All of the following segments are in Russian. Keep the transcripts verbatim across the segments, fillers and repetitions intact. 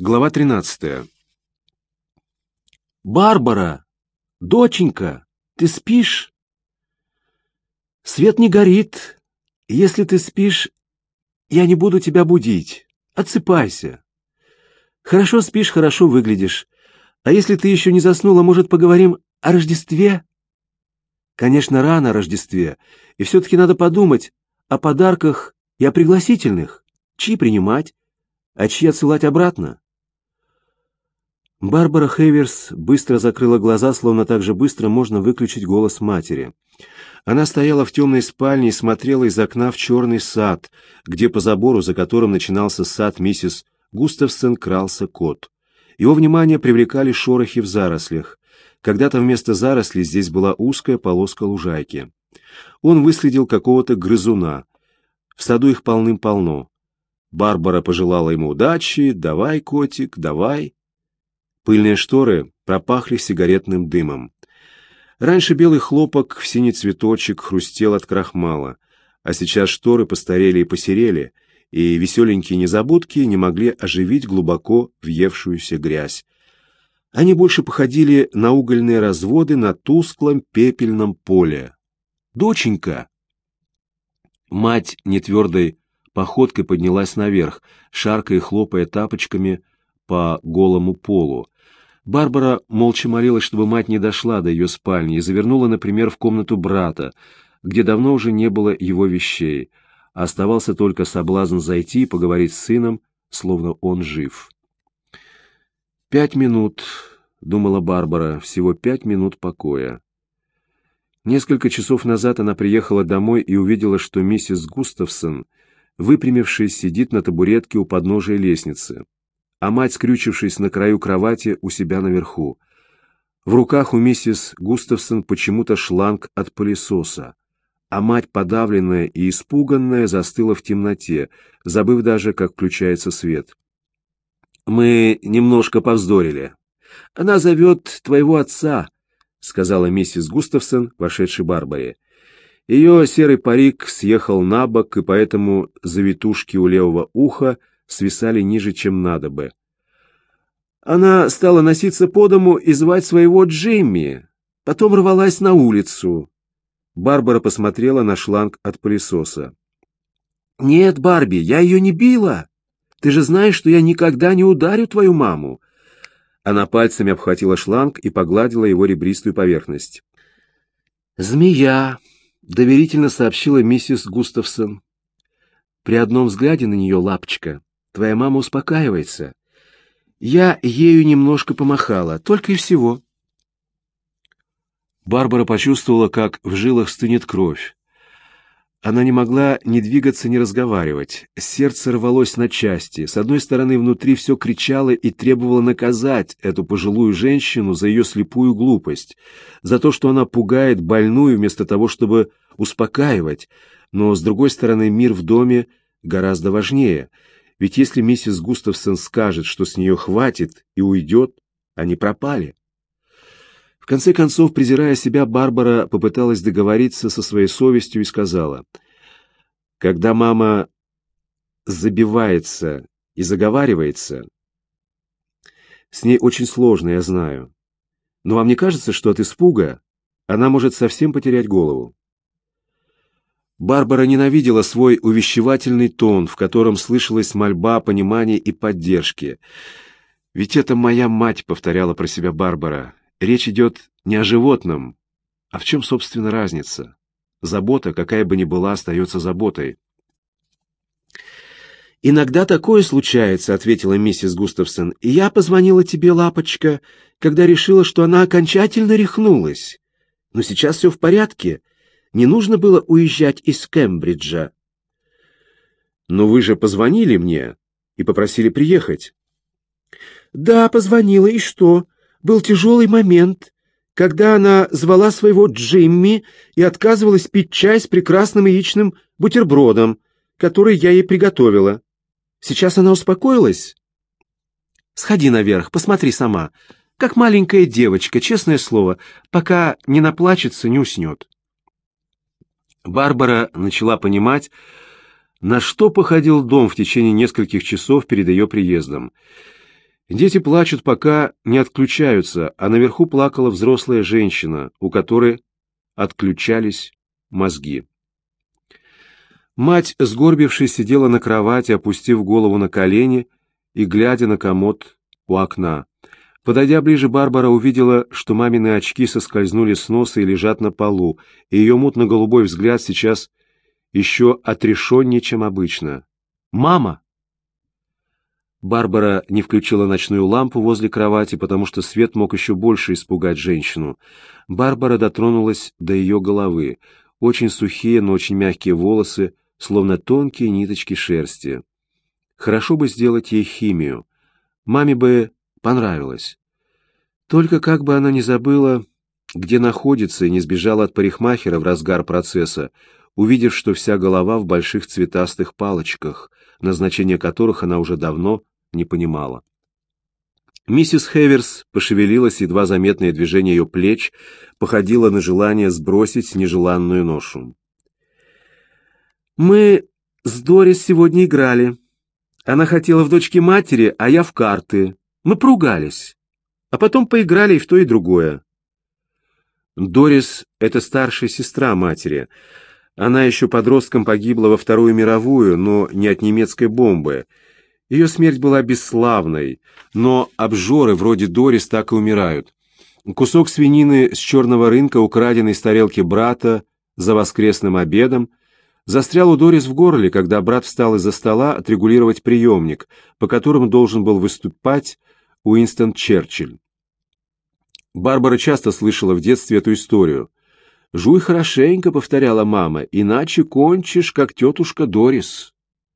Глава тринадцатая. «Барбара! Доченька, ты спишь? Свет не горит. Если ты спишь, я не буду тебя будить. Отсыпайся. Хорошо спишь, хорошо выглядишь. А если ты еще не заснула, может, поговорим о Рождестве? Конечно, рано о Рождестве, и все-таки надо подумать о подарках и о пригласительных. Чьи принимать, а чьи отсылать обратно?» Барбара Хейверс быстро закрыла глаза, словно так же быстро можно выключить голос матери. Она стояла в темной спальне и смотрела из окна в черный сад, где по забору, за которым начинался сад миссис Густавсон, крался кот. Его внимание привлекали шорохи в зарослях. Когда-то вместо зарослей здесь была узкая полоска лужайки. Он выследил какого-то грызуна. В саду их полным-полно. Барбара пожелала ему удачи. «Давай, котик, давай». Пыльные шторы пропахли сигаретным дымом. Раньше белый хлопок в синий цветочек хрустел от крахмала, а сейчас шторы постарели и посерели, и веселенькие незабудки не могли оживить глубоко въевшуюся грязь. Они больше походили на угольные разводы на тусклом пепельном поле. «Доченька!» Мать нетвердой походкой поднялась наверх, шаркая и хлопая тапочками по голому полу. Барбара молча молилась, чтобы мать не дошла до ее спальни, и завернула, например, в комнату брата, где давно уже не было его вещей, а оставался только соблазн зайти и поговорить с сыном, словно он жив. «Пять минут», — думала Барбара, — «всего пять минут покоя». Несколько часов назад она приехала домой и увидела, что миссис Густавсон, выпрямившись, сидит на табуретке у подножия лестницы, а мать, скрючившись на краю кровати у себя наверху. В руках у миссис Густавсон почему-то шланг от пылесоса, а мать, подавленная и испуганная, застыла в темноте, забыв даже, как включается свет. «Мы немножко повздорили. Она зовет твоего отца», — сказала миссис Густавсон, вошедшей Барбаре. Ее серый парик съехал на бок, и поэтому завитушки у левого уха свисали ниже, чем надо бы. Она стала носиться по дому и звать своего Джимми, потом рвалась на улицу. Барбара посмотрела на шланг от пылесоса. «Нет, Барби, я ее не била. Ты же знаешь, что я никогда не ударю твою маму». Она пальцами обхватила шланг и погладила его ребристую поверхность. «Змея», — доверительно сообщила миссис Густавсон. «При одном взгляде на нее, лапочка, твоя мама успокаивается. Я ею немножко помахала, только и всего». Барбара почувствовала, как в жилах стынет кровь. Она не могла ни двигаться, ни разговаривать. Сердце рвалось на части. С одной стороны, внутри все кричало и требовало наказать эту пожилую женщину за ее слепую глупость, за то, что она пугает больную вместо того, чтобы успокаивать. Но, с другой стороны, мир в доме гораздо важнее. Ведь если миссис Густавсон скажет, что с нее хватит и уйдет, они пропали. В конце концов, презирая себя, Барбара попыталась договориться со своей совестью и сказала: «Когда мама забивается и заговаривается, с ней очень сложно, я знаю. Но вам не кажется, что от испуга она может совсем потерять голову?» Барбара ненавидела свой увещевательный тон, в котором слышалась мольба, понимание и поддержки. «Ведь это моя мать», — повторяла про себя Барбара. «Речь идет не о животном, а в чем, собственно, разница? Забота, какая бы ни была, остается заботой». «Иногда такое случается», — ответила миссис Густавсон. «И я позвонила тебе, лапочка, когда решила, что она окончательно рехнулась. Но сейчас все в порядке. Не нужно было уезжать из Кембриджа». «Но вы же позвонили мне и попросили приехать». «Да, позвонила, и что? Был тяжелый момент, когда она звала своего Джимми и отказывалась пить чай с прекрасным яичным бутербродом, который я ей приготовила. Сейчас она успокоилась? Сходи наверх, посмотри сама, как маленькая девочка, честное слово, пока не наплачется, не уснет». Барбара начала понимать, на что походил дом в течение нескольких часов перед ее приездом. Дети плачут, пока не отключаются, а наверху плакала взрослая женщина, у которой отключались мозги. Мать, сгорбившись, сидела на кровати, опустив голову на колени и глядя на комод у окна. Подойдя ближе, Барбара увидела, что мамины очки соскользнули с носа и лежат на полу, и ее мутно-голубой взгляд сейчас еще отрешеннее, чем обычно. «Мама!» Барбара не включила ночную лампу возле кровати, потому что свет мог еще больше испугать женщину. Барбара дотронулась до ее головы. Очень сухие, но очень мягкие волосы, словно тонкие ниточки шерсти. Хорошо бы сделать ей химию. Маме бы понравилось. Только как бы она не забыла, где находится, и не сбежала от парикмахера в разгар процесса, увидев, что вся голова в больших цветастых палочках, назначение которых она уже давно не понимала. Миссис Хеверс пошевелилась, едва заметное движение ее плеч походило на желание сбросить нежеланную ношу. «Мы с Дорис сегодня играли. Она хотела в дочки матери, а я в карты. Мы поругались, а потом поиграли и в то, и другое». Дорис — это старшая сестра матери. Она еще подростком погибла во Вторую мировую, но не от немецкой бомбы. Ее смерть была бесславной, но обжоры вроде Дорис так и умирают. Кусок свинины с черного рынка, украденный с тарелки брата за воскресным обедом, застрял у Дорис в горле, когда брат встал из-за стола отрегулировать приемник, по которому должен был выступать Уинстон Черчилль. Барбара часто слышала в детстве эту историю. «Жуй хорошенько», — повторяла мама, — «иначе кончишь, как тетушка Дорис».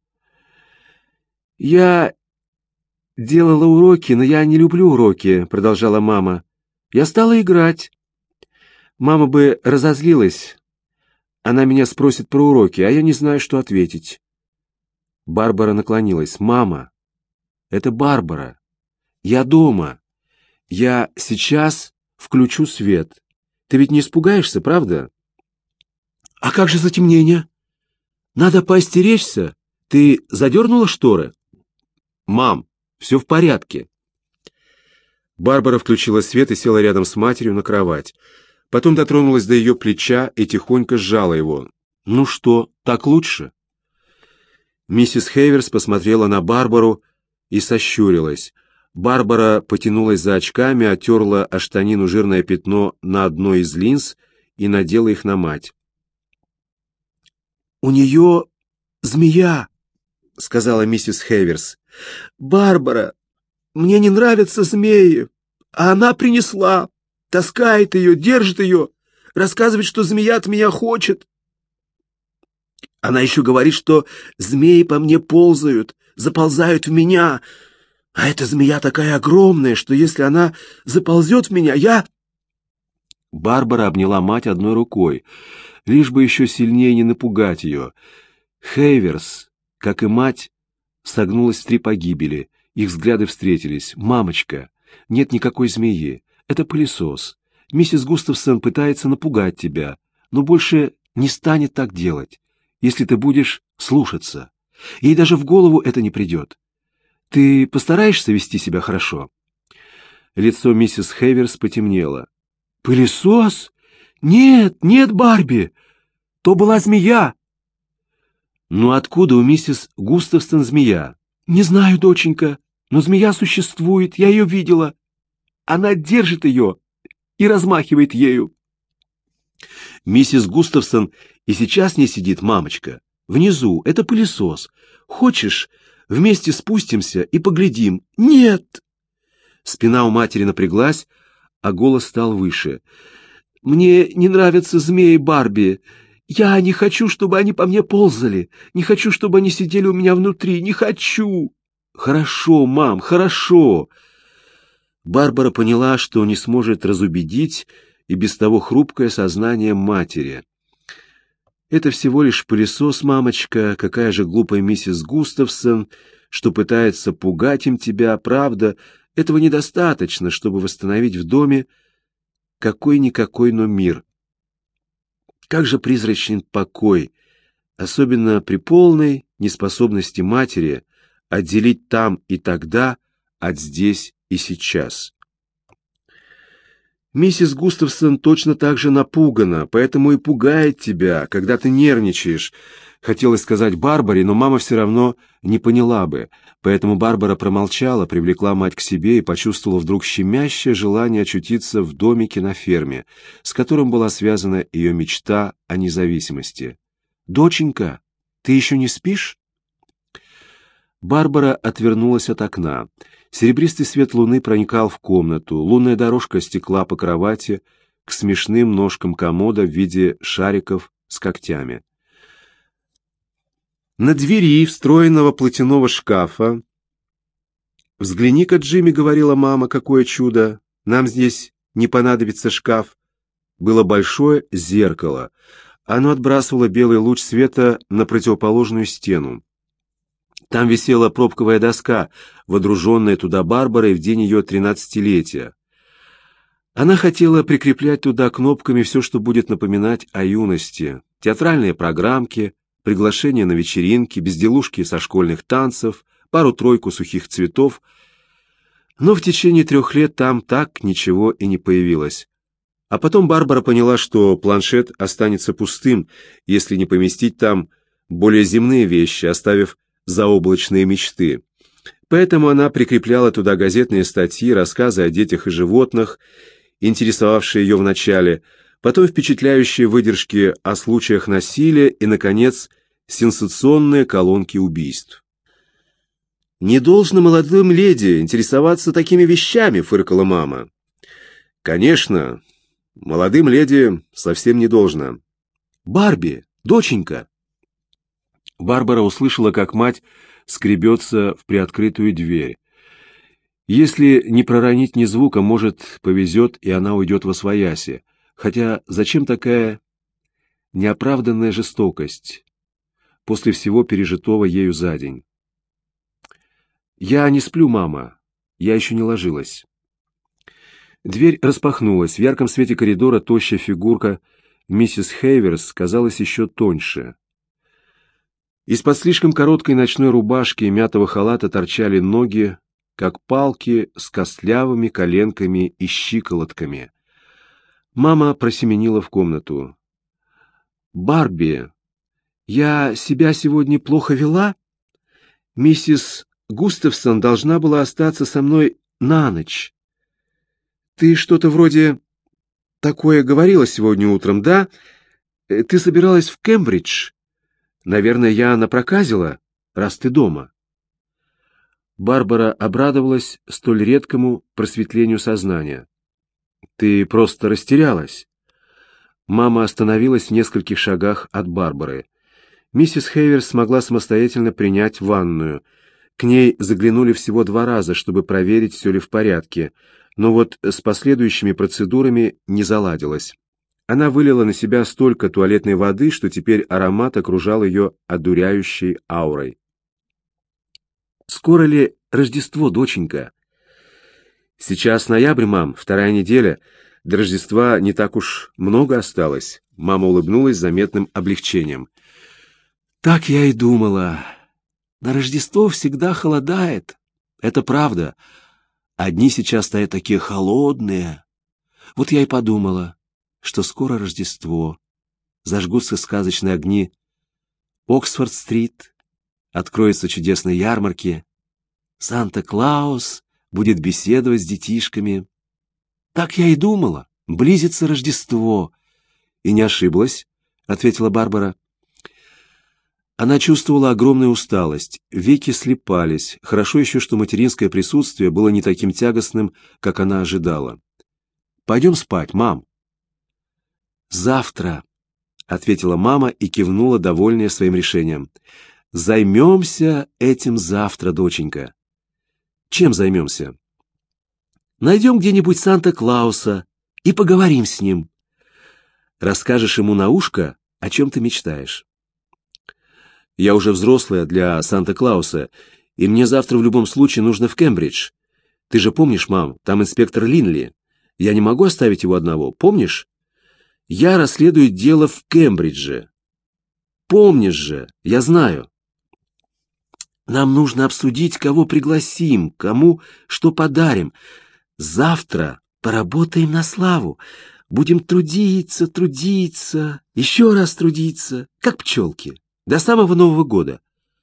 «Я делала уроки, но я не люблю уроки», — продолжала мама. «Я стала играть. Мама бы разозлилась. Она меня спросит про уроки, а я не знаю, что ответить». Барбара наклонилась. «Мама, это Барбара. Я дома. Я сейчас включу свет. Ты ведь не испугаешься, правда?» «А как же затемнение? Надо поостеречься. Ты задернула шторы?» «Мам, все в порядке». Барбара включила свет и села рядом с матерью на кровать. Потом дотронулась до ее плеча и тихонько сжала его. «Ну что, так лучше?» Миссис Хеверс посмотрела на Барбару и сощурилась. Барбара потянулась за очками, оттерла о штанину жирное пятно на одной из линз и надела их на мать. «У нее змея», — сказала миссис Хеверс. «Барбара, мне не нравятся змеи, а она принесла, таскает ее, держит ее, рассказывает, что змея от меня хочет. Она еще говорит, что змеи по мне ползают, заползают в меня, а эта змея такая огромная, что если она заползет в меня, я...» Барбара обняла мать одной рукой, лишь бы еще сильнее не напугать ее. Хейверс, как и мать, согнулась в три погибели. Их взгляды встретились. «Мамочка, нет никакой змеи. Это пылесос. Миссис Густавсон пытается напугать тебя, но больше не станет так делать, если ты будешь слушаться. Ей даже в голову это не придет. Ты постараешься вести себя хорошо?» Лицо миссис Хейверс потемнело. «Пылесос? Нет, нет, Барби! То была змея!» «Ну откуда у миссис Густавсон змея?» «Не знаю, доченька, но змея существует, я ее видела. Она держит ее и размахивает ею». «Миссис Густавсон и сейчас не сидит, мамочка. Внизу, это пылесос. Хочешь, вместе спустимся и поглядим?» «Нет!» Спина у матери напряглась, а голос стал выше. «Мне не нравятся змеи, Барби. Я не хочу, чтобы они по мне ползали. Не хочу, чтобы они сидели у меня внутри. Не хочу!» «Хорошо, мам, хорошо!» Барбара поняла, что не сможет разубедить и без того хрупкое сознание матери. «Это всего лишь пылесос, мамочка. Какая же глупая миссис Густавсон, что пытается пугать им тебя, правда? Этого недостаточно, чтобы восстановить в доме какой-никакой, но мир. Как же призрачен покой, особенно при полной неспособности матери отделить там и тогда от здесь и сейчас. Миссис Густавсон точно так же напугана, поэтому и пугает тебя, когда ты нервничаешь. Хотелось сказать Барбаре, но мама все равно не поняла бы, поэтому Барбара промолчала, привлекла мать к себе и почувствовала вдруг щемящее желание очутиться в домике на ферме, с которым была связана ее мечта о независимости. «Доченька, ты еще не спишь?» Барбара отвернулась от окна. Серебристый свет луны проникал в комнату, лунная дорожка стекла по кровати к смешным ножкам комода в виде шариков с когтями. На двери встроенного платяного шкафа: «Взгляни-ка, Джимми, — говорила мама, — какое чудо! Нам здесь не понадобится шкаф». Было большое зеркало. Оно отбрасывало белый луч света на противоположную стену. Там висела пробковая доска, водруженная туда Барбарой в день ее тринадцатилетия. Она хотела прикреплять туда кнопками все, что будет напоминать о юности: театральные программки, приглашения на вечеринки, безделушки со школьных танцев, пару-тройку сухих цветов. Но в течение трех лет там так ничего и не появилось. А потом Барбара поняла, что планшет останется пустым, если не поместить там более земные вещи, оставив заоблачные мечты. Поэтому она прикрепляла туда газетные статьи, рассказы о детях и животных, интересовавшие ее вначале, потом впечатляющие выдержки о случаях насилия и, наконец, сенсационные колонки убийств. «Не должно молодым леди интересоваться такими вещами», — фыркала мама. «Конечно, молодым леди совсем не должно». «Барби, доченька!» Барбара услышала, как мать скребется в приоткрытую дверь. Если не проронить ни звука, может, повезет, и она уйдет восвояси. Хотя зачем такая неоправданная жестокость после всего пережитого ею за день? «Я не сплю, мама. Я еще не ложилась». Дверь распахнулась. В ярком свете коридора тощая фигурка миссис Хейверс казалась еще тоньше. Из-под слишком короткой ночной рубашки и мятого халата торчали ноги, как палки с костлявыми коленками и щиколотками. Мама просеменила в комнату. «Барби, я себя сегодня плохо вела? Миссис Густавсон должна была остаться со мной на ночь. Ты что-то вроде такое говорила сегодня утром, да? Ты собиралась в Кембридж? Наверное, я напроказила, раз ты дома». Барбара обрадовалась столь редкому просветлению сознания. «Ты просто растерялась». Мама остановилась в нескольких шагах от Барбары. Миссис Хейверс смогла самостоятельно принять ванную. К ней заглянули всего два раза, чтобы проверить, все ли в порядке, но вот с последующими процедурами не заладилось. Она вылила на себя столько туалетной воды, что теперь аромат окружал ее одуряющей аурой. «Скоро ли Рождество, доченька?» «Сейчас ноябрь, мам, вторая неделя. До Рождества не так уж много осталось». Мама улыбнулась с заметным облегчением. «Так я и думала. На Рождество всегда холодает. Это правда. Одни сейчас стоят такие холодные. Вот я и подумала, что скоро Рождество. Зажгутся сказочные огни Оксфорд-стрит, откроются чудесные ярмарки. Санта-Клаус будет беседовать с детишками. Так я и думала. Близится Рождество». «И не ошиблась», — ответила Барбара. Она чувствовала огромную усталость, веки слипались. Хорошо еще, что материнское присутствие было не таким тягостным, как она ожидала. «Пойдем спать, мам». «Завтра», — ответила мама и кивнула, довольная своим решением. «Займемся этим завтра, доченька». «Чем займемся?» «Найдем где-нибудь Санта-Клауса и поговорим с ним. Расскажешь ему на ушко, о чем ты мечтаешь». «Я уже взрослая для Санта-Клауса, и мне завтра в любом случае нужно в Кембридж. Ты же помнишь, мам, там инспектор Линли. Я не могу оставить его одного, помнишь? Я расследую дело в Кембридже. Помнишь же, я знаю». Нам нужно обсудить, кого пригласим, кому что подарим. Завтра поработаем на славу. Будем трудиться, трудиться, еще раз трудиться, как пчелки, до самого Нового года.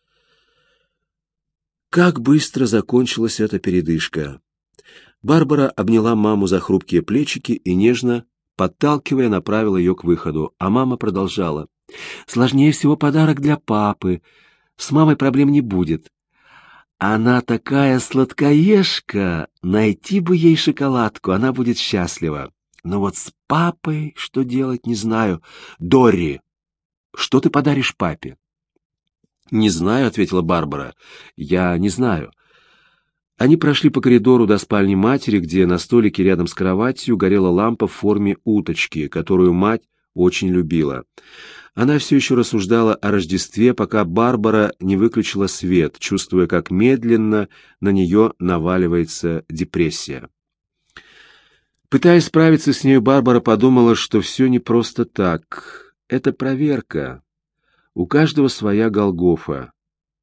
Как быстро закончилась эта передышка. Барбара обняла маму за хрупкие плечики и, нежно подталкивая, направила ее к выходу, а мама продолжала. «Сложнее всего подарок для папы. С мамой проблем не будет. Она такая сладкоежка, найти бы ей шоколадку, она будет счастлива. Но вот с папой что делать, не знаю. Дорри, что ты подаришь папе?» «Не знаю», — ответила Барбара. «Я не знаю». Они прошли по коридору до спальни матери, где на столике рядом с кроватью горела лампа в форме уточки, которую мать очень любила. Она все еще рассуждала о Рождестве, пока Барбара не выключила свет, чувствуя, как медленно на нее наваливается депрессия. Пытаясь справиться с нею, Барбара подумала, что все не просто так. Это проверка. У каждого своя Голгофа.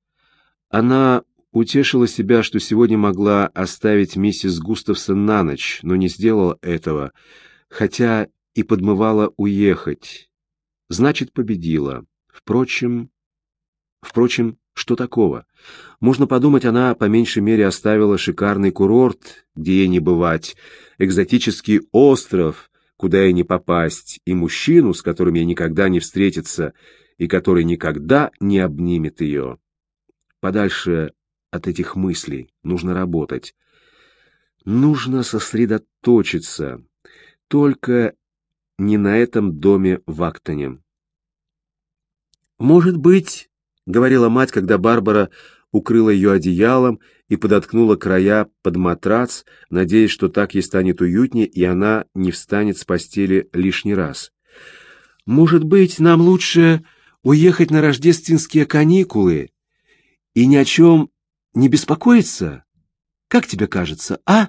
Она утешила себя, что сегодня могла оставить миссис Густавсон на ночь, но не сделала этого, хотя и подмывала уехать. Значит, победила. Впрочем, впрочем, что такого? Можно подумать, она по меньшей мере оставила шикарный курорт, где ей не бывать, экзотический остров, куда ей не попасть, и мужчину, с которым ей никогда не встретиться, и который никогда не обнимет ее. Подальше от этих мыслей нужно работать. Нужно сосредоточиться. Только не на этом доме в Актоне. «Может быть, — говорила мать, когда Барбара укрыла ее одеялом и подоткнула края под матрац, надеясь, что так ей станет уютнее, и она не встанет с постели лишний раз. Может быть, нам лучше уехать на рождественские каникулы и ни о чем не беспокоиться? Как тебе кажется, а?»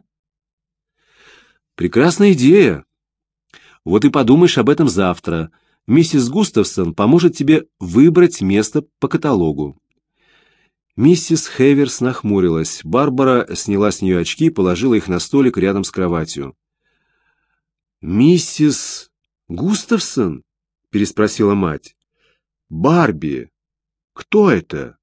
«Прекрасная идея. Вот и подумаешь об этом завтра. Миссис Густавсон поможет тебе выбрать место по каталогу». Миссис Хеверс нахмурилась. Барбара сняла с нее очки и положила их на столик рядом с кроватью. «Миссис Густавсон?» — переспросила мать. «Барби, кто это?»